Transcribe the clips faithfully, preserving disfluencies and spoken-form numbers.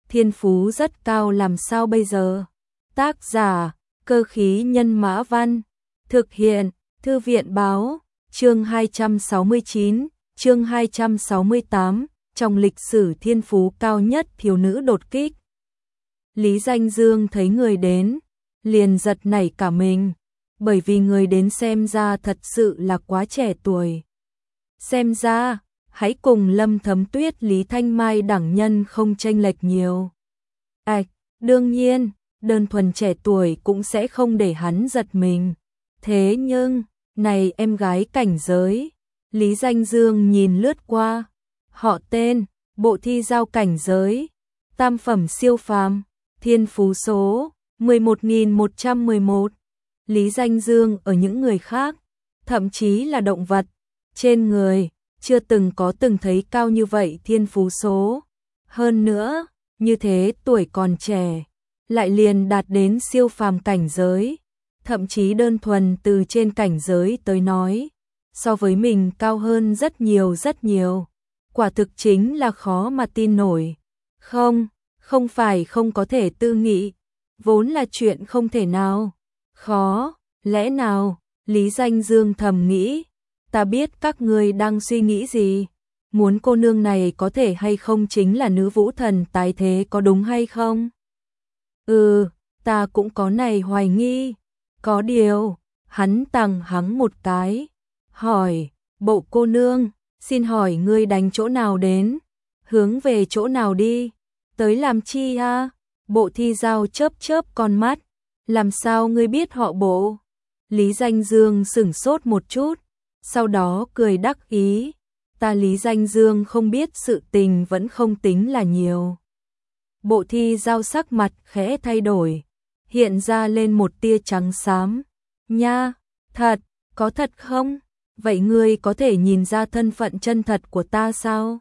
thiên phú rất cao làm sao bây giờ? Tác giả, Cơ khí nhân mã văn, thực hiện, Thư viện báo, chương hai trăm sáu mươi chín, chương hai trăm sáu mươi tám, trong lịch sử thiên phú cao nhất thiếu nữ đột kích. Lý Danh Dương thấy người đến, liền giật nảy cả mình, bởi vì người đến xem ra thật sự là quá trẻ tuổi. Xem ra, hãy cùng Lâm Thấm Tuyết Lý Thanh Mai đẳng nhân không chênh lệch nhiều. Ảch, đương nhiên, đơn thuần trẻ tuổi cũng sẽ không để hắn giật mình. Thế nhưng, này em gái cảnh giới, Lý Danh Dương nhìn lướt qua, họ tên, bộ thi giao cảnh giới, tam phẩm siêu phàm, thiên phú số mười một nghìn một trăm mười một. Lý Danh Dương ở những người khác, thậm chí là động vật, trên người, chưa từng có từng thấy cao như vậy thiên phú số. Hơn nữa, như thế tuổi còn trẻ, lại liền đạt đến siêu phàm cảnh giới, thậm chí đơn thuần từ trên cảnh giới tới nói, so với mình cao hơn rất nhiều rất nhiều. Quả thực chính là khó mà tin nổi. Không, không phải không có thể tư nghị, vốn là chuyện không thể nào. Khó, lẽ nào? Lý Danh Dương thầm nghĩ, ta biết các ngươi đang suy nghĩ gì, muốn cô nương này có thể hay không chính là nữ vũ thần tái thế có đúng hay không? Ừ, ta cũng có này hoài nghi, có điều, hắn tằng hắng một cái, hỏi, bộ cô nương, xin hỏi ngươi đánh chỗ nào đến, hướng về chỗ nào đi, tới làm chi a? Bộ thi giao chớp chớp con mắt, làm sao ngươi biết họ bộ? Lý Danh Dương sửng sốt một chút, sau đó cười đắc ý, ta Lý Danh Dương không biết sự tình vẫn không tính là nhiều. Bộ thi giao sắc mặt khẽ thay đổi, hiện ra lên một tia trắng xám. Nha, thật, có thật không? Vậy ngươi có thể nhìn ra thân phận chân thật của ta sao?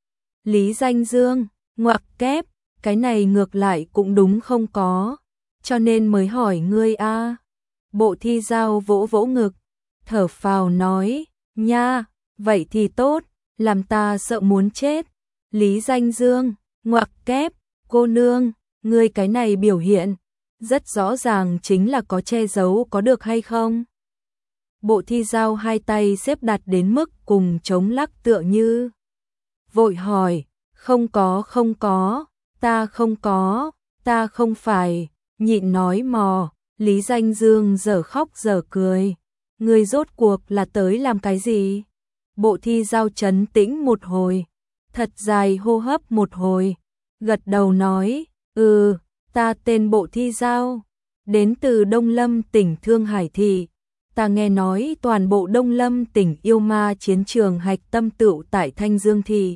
Lý Danh Dương, ngoặc kép, cái này ngược lại cũng đúng không có, cho nên mới hỏi ngươi a. Bộ thi giao vỗ vỗ ngực, thở phào nói, nha, vậy thì tốt, làm ta sợ muốn chết. Lý Danh Dương, ngoặc kép, cô nương, ngươi cái này biểu hiện, rất rõ ràng chính là có che giấu có được hay không? Bộ thi giao hai tay xếp đặt đến mức cùng chống lắc tựa như. Vội hỏi, không có không có, ta không có, ta không phải, nhịn nói mò. Lý Danh Dương dở khóc dở cười, ngươi rốt cuộc là tới làm cái gì? Bộ thi giao trấn tĩnh một hồi, thật dài hô hấp một hồi, gật đầu nói, ừ, ta tên Bộ Thi Giao, đến từ Đông Lâm tỉnh Thương Hải Thị, ta nghe nói toàn bộ Đông Lâm tỉnh yêu ma chiến trường hạch tâm tựu tại Thanh Dương Thị.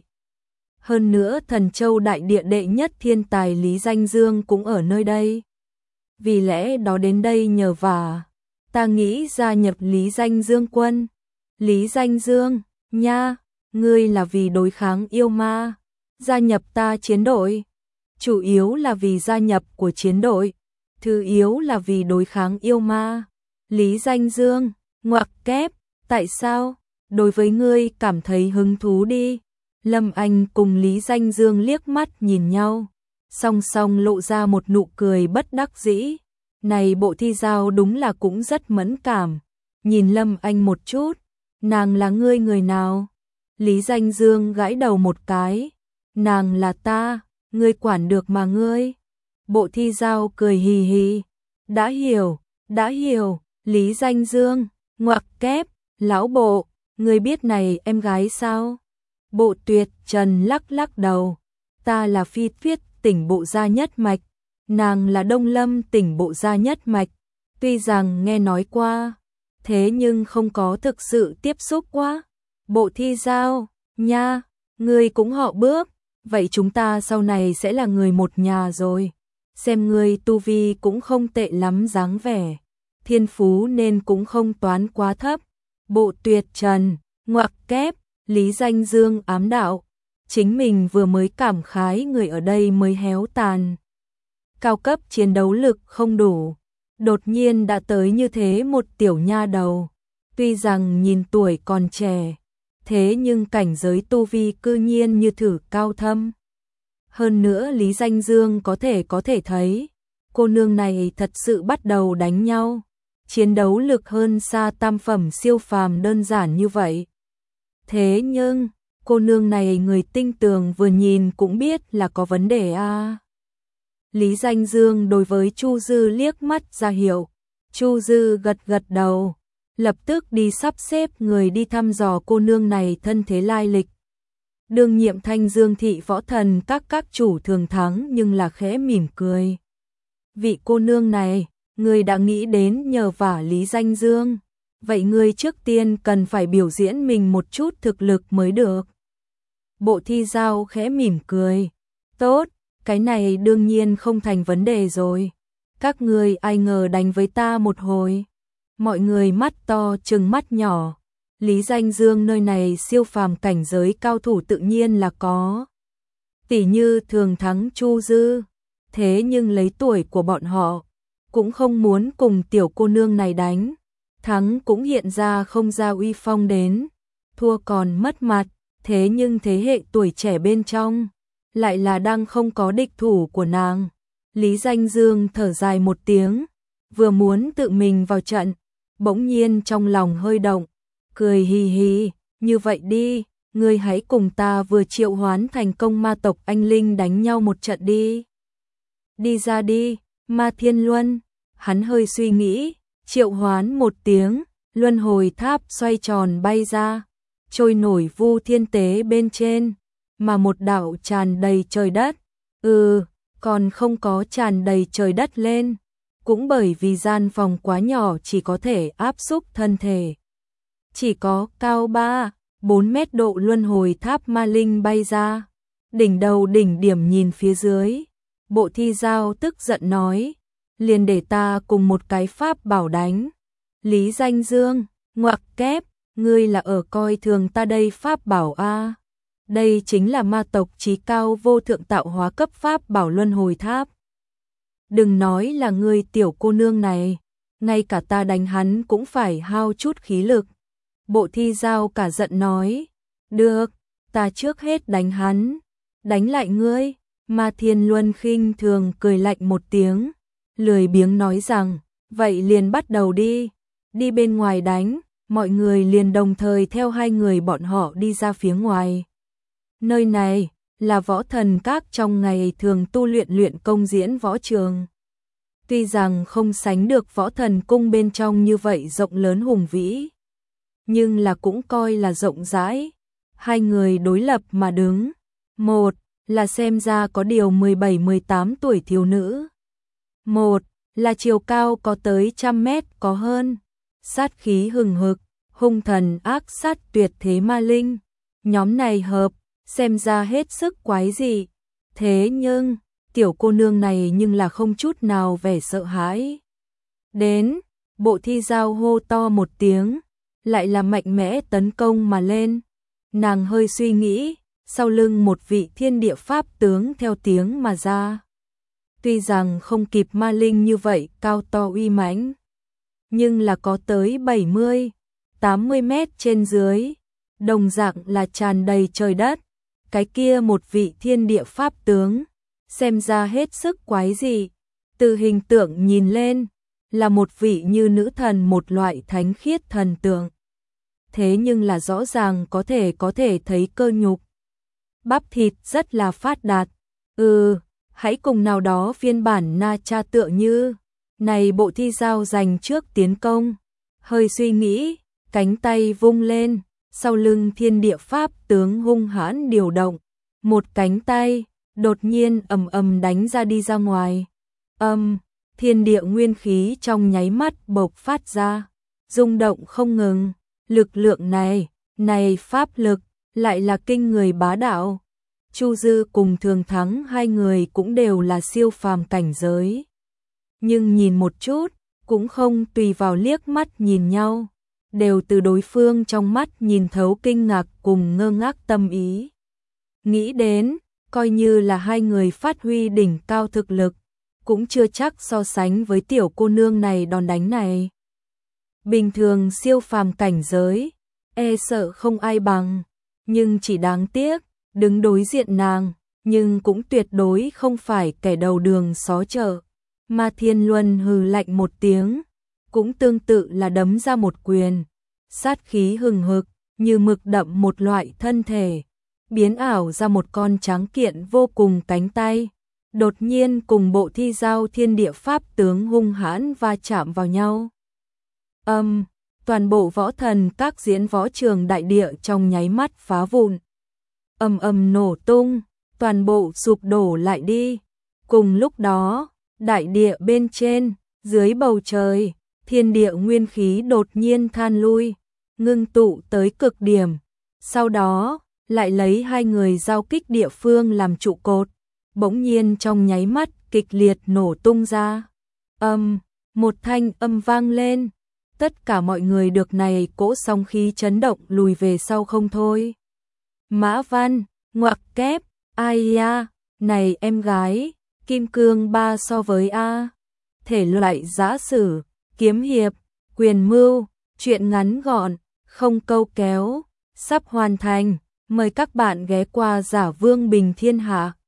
Hơn nữa Thần Châu đại địa đệ nhất thiên tài Lý Danh Dương cũng ở nơi đây. Vì lẽ đó đến đây nhờ vả, ta nghĩ gia nhập Lý Danh Dương quân. Lý Danh Dương, nha, ngươi là vì đối kháng yêu ma, gia nhập ta chiến đội. Chủ yếu là vì gia nhập của chiến đội, thứ yếu là vì đối kháng yêu ma. Lý Danh Dương, ngoặc kép, tại sao? Đối với ngươi cảm thấy hứng thú đi. Lâm Anh cùng Lý Danh Dương liếc mắt nhìn nhau, song song lộ ra một nụ cười bất đắc dĩ. Này bộ thi giao đúng là cũng rất mẫn cảm. Nhìn Lâm Anh một chút, nàng là ngươi người nào? Lý Danh Dương gãi đầu một cái, nàng là ta, ngươi quản được mà ngươi. Bộ thi giao cười hì hì, đã hiểu, đã hiểu. Lý Danh Dương, ngoặc kép, lão bộ, ngươi biết này em gái sao? Bộ Tuyệt Trần lắc lắc đầu, ta là Phi Tuyết tỉnh Bộ gia nhất mạch, nàng là Đông Lâm tỉnh Bộ gia nhất mạch, tuy rằng nghe nói qua, thế nhưng không có thực sự tiếp xúc qua. Bộ thi giao, nha, ngươi cũng họ Bước, vậy chúng ta sau này sẽ là người một nhà rồi. Xem ngươi tu vi cũng không tệ lắm dáng vẻ, thiên phú nên cũng không toán quá thấp. Bộ Tuyệt Trần, ngoặc kép, Lý Danh Dương ám đạo, chính mình vừa mới cảm khái người ở đây mới héo tàn. Cao cấp chiến đấu lực không đủ, đột nhiên đã tới như thế một tiểu nha đầu, tuy rằng nhìn tuổi còn trẻ, thế nhưng cảnh giới tu vi cư nhiên như thử cao thâm. Hơn nữa Lý Danh Dương có thể có thể thấy, cô nương này thật sự bắt đầu đánh nhau. Chiến đấu lực hơn xa tam phẩm siêu phàm đơn giản như vậy. Thế nhưng, cô nương này người tinh tường vừa nhìn cũng biết là có vấn đề a. À. Lý Danh Dương đối với Chu Dư liếc mắt ra hiệu. Chu Dư gật gật đầu, lập tức đi sắp xếp người đi thăm dò cô nương này thân thế lai lịch. Đương nhiệm Thanh Dương thị võ thần các các chủ thường thắng nhưng là khẽ mỉm cười. Vị cô nương này, người đã nghĩ đến nhờ vả Lý Danh Dương, vậy người trước tiên cần phải biểu diễn mình một chút thực lực mới được. Bộ Thi Giao khẽ mỉm cười. Tốt, cái này đương nhiên không thành vấn đề rồi. Các người ai ngờ đánh với ta một hồi. Mọi người mắt to trừng mắt nhỏ. Lý Danh Dương nơi này siêu phàm cảnh giới cao thủ tự nhiên là có. Tỷ như thường thắng Chu Dư. Thế nhưng lấy tuổi của bọn họ, cũng không muốn cùng tiểu cô nương này đánh. Thắng cũng hiện ra không ra uy phong đến. Thua còn mất mặt. Thế nhưng thế hệ tuổi trẻ bên trong, lại là đang không có địch thủ của nàng. Lý Danh Dương thở dài một tiếng, vừa muốn tự mình vào trận, bỗng nhiên trong lòng hơi động, cười hì hì, như vậy đi, ngươi hãy cùng ta vừa triệu hoán thành công ma tộc anh linh đánh nhau một trận đi. Đi ra đi, Ma Thiên Luân, hắn hơi suy nghĩ, triệu hoán một tiếng, luân hồi tháp xoay tròn bay ra, trôi nổi vu thiên tế bên trên, mà một đạo tràn đầy trời đất, ừ, còn không có tràn đầy trời đất lên, cũng bởi vì gian phòng quá nhỏ chỉ có thể áp xúc thân thể. Chỉ có cao ba, bốn mét độ luân hồi tháp ma linh bay ra, đỉnh đầu đỉnh điểm nhìn phía dưới, Bộ Thi Giao tức giận nói, liền để ta cùng một cái pháp bảo đánh. Lý Danh Dương, ngoặc kép, ngươi là ở coi thường ta đây pháp bảo a? Đây chính là ma tộc chí cao vô thượng tạo hóa cấp pháp bảo luân hồi tháp. Đừng nói là ngươi tiểu cô nương này, ngay cả ta đánh hắn cũng phải hao chút khí lực. Bộ Thi Giao cả giận nói, được, ta trước hết đánh hắn, đánh lại ngươi. Ma Thiên Luân khinh thường cười lạnh một tiếng, lười biếng nói rằng, vậy liền bắt đầu đi, đi bên ngoài đánh. Mọi người liền đồng thời theo hai người bọn họ đi ra phía ngoài. Nơi này là võ thần các trong ngày thường tu luyện luyện công diễn võ trường. Tuy rằng không sánh được võ thần cung bên trong như vậy rộng lớn hùng vĩ, nhưng là cũng coi là rộng rãi. Hai người đối lập mà đứng. Một là xem ra có điều mười bảy mười tám tuổi thiếu nữ. Một là chiều cao có tới trăm mét có hơn. Sát khí hừng hực, hung thần ác sát tuyệt thế ma linh. Nhóm này hợp, xem ra hết sức quái dị. Thế nhưng, tiểu cô nương này nhưng là không chút nào vẻ sợ hãi. Đến, Bộ Thi Giao hô to một tiếng, lại là mạnh mẽ tấn công mà lên. Nàng hơi suy nghĩ, sau lưng một vị thiên địa pháp tướng theo tiếng mà ra. Tuy rằng không kịp ma linh như vậy cao to uy mãnh, nhưng là có tới bảy mươi, tám mươi mét trên dưới, đồng dạng là tràn đầy trời đất. Cái kia một vị thiên địa pháp tướng, xem ra hết sức quái dị, từ hình tượng nhìn lên, là một vị như nữ thần một loại thánh khiết thần tượng. Thế nhưng là rõ ràng có thể có thể thấy cơ nhục, bắp thịt rất là phát đạt. Ừ, hãy cùng nào đó phiên bản na cha tựa như. Này Bộ Thi Giao dành trước tiến công, hơi suy nghĩ, cánh tay vung lên, sau lưng thiên địa pháp tướng hung hãn điều động, một cánh tay đột nhiên ầm ầm đánh ra đi ra ngoài. Âm, thiên địa nguyên khí trong nháy mắt bộc phát ra, rung động không ngừng. Lực lượng này, này pháp lực, lại là kinh người bá đạo. Chu Dư cùng Thường Thắng hai người cũng đều là siêu phàm cảnh giới. Nhưng nhìn một chút, cũng không tùy vào liếc mắt nhìn nhau, đều từ đối phương trong mắt nhìn thấu kinh ngạc cùng ngơ ngác tâm ý. Nghĩ đến, coi như là hai người phát huy đỉnh cao thực lực, cũng chưa chắc so sánh với tiểu cô nương này đòn đánh này. Bình thường siêu phàm cảnh giới, e sợ không ai bằng, nhưng chỉ đáng tiếc, đứng đối diện nàng, nhưng cũng tuyệt đối không phải kẻ đầu đường xó chợ. Ma Thiên Luân hừ lạnh một tiếng, cũng tương tự là đấm ra một quyền, sát khí hừng hực, như mực đậm một loại thân thể, biến ảo ra một con tráng kiện vô cùng cánh tay, đột nhiên cùng bộ thi giao thiên địa pháp tướng hung hãn va chạm vào nhau. Âm, um, toàn bộ võ thần các diễn võ trường đại địa trong nháy mắt phá vụn. Ầm ầm nổ tung, toàn bộ sụp đổ lại đi. Cùng lúc đó, đại địa bên trên, dưới bầu trời, thiên địa nguyên khí đột nhiên than lui, ngưng tụ tới cực điểm. Sau đó, lại lấy hai người giao kích địa phương làm trụ cột, bỗng nhiên trong nháy mắt kịch liệt nổ tung ra. Âm, một thanh âm vang lên, tất cả mọi người được này cỗ sóng khí chấn động lùi về sau không thôi. Mã Văn, ngoặc kép, ai ya, này em gái, kim cương ba so với A. Thể loại giã sử, kiếm hiệp, quyền mưu, truyện ngắn gọn, không câu kéo, sắp hoàn thành. Mời các bạn ghé qua Giả Vương Bình Thiên Hạ.